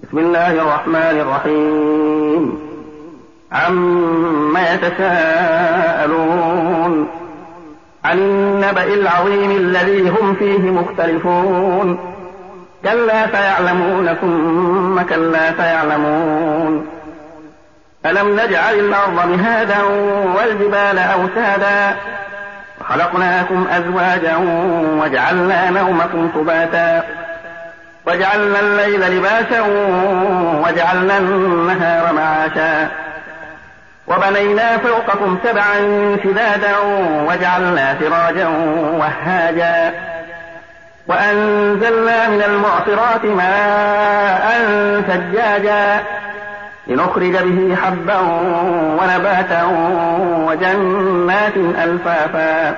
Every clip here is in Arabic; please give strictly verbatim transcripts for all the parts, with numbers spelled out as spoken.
بسم الله الرحمن الرحيم. عما يتساءلون عن النبأ العظيم الذي هم فيه مختلفون كلا سيعلمون ثم كلا سيعلمون. ألم نجعل الأرض مهادا والجبال أوتادا وخلقناكم أزواجا وجعلنا نومكم سباتا وجعلنا الليل لباسا وجعلنا النهار معاشا وبنينا فوقكم سبعا شدادا وجعلنا سراجا وهاجا وأنزلنا من المعصرات ماء ثجاجا لنخرج به حبا ونباتا وجنات ألفافا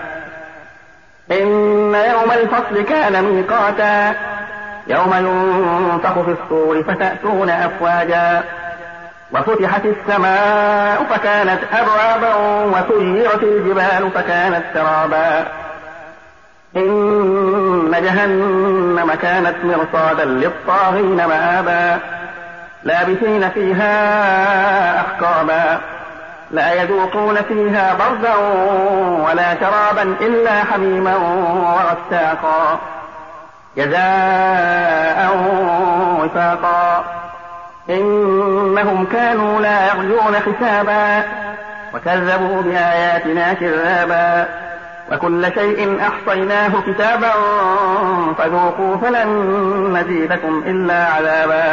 إن يوم الفصل كان ميقاتا يوم ينفخ في الصور فتأتون أفواجا وفتحت السماء فكانت أبوابا وسيرت الجبال فكانت سرابا إن جهنم كانت مرصادا للطاغين مآبا لابثين فيها أحقابا لا يذوقون فيها بردا ولا شرابا إلا حميما وغساقا جزاء وفاقا إنهم كانوا لا يرجون حسابا وكذبوا بآياتنا كذابا وكل شيء أحصيناه كتابا فذوقوا فلن نزيدكم إلا عذابا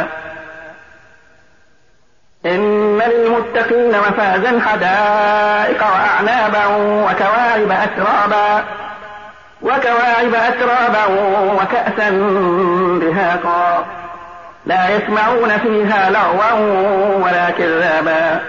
إن للمتقين مفازا حدائق وأعنابا وكواعب أترابا وكواعب أترابا وكأسا دهاقا لا يسمعون فيها لغوا ولا كذابا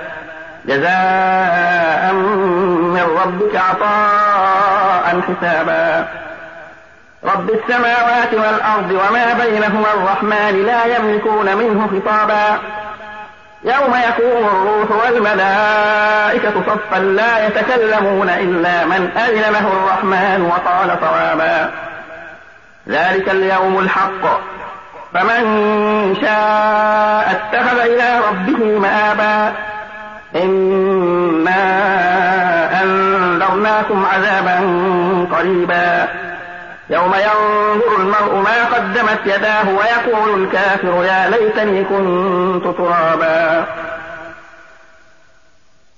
جزاء من ربك عطاء حسابا رب السماوات والأرض وما بينهما الرحمن لا يملكون منه خطابا يوم يقوم الروح والملائكة صفا لا يتكلمون إلا من أذن له الرحمن وقال صوابا ذلك اليوم الحق فمن شاء اتخذ إلى ربه مآبا إنا أنذرناكم عذابا قريبا يوم ينظر المرء ما قدمت يداه ويقول الكافر يا ليتني كنت ترابا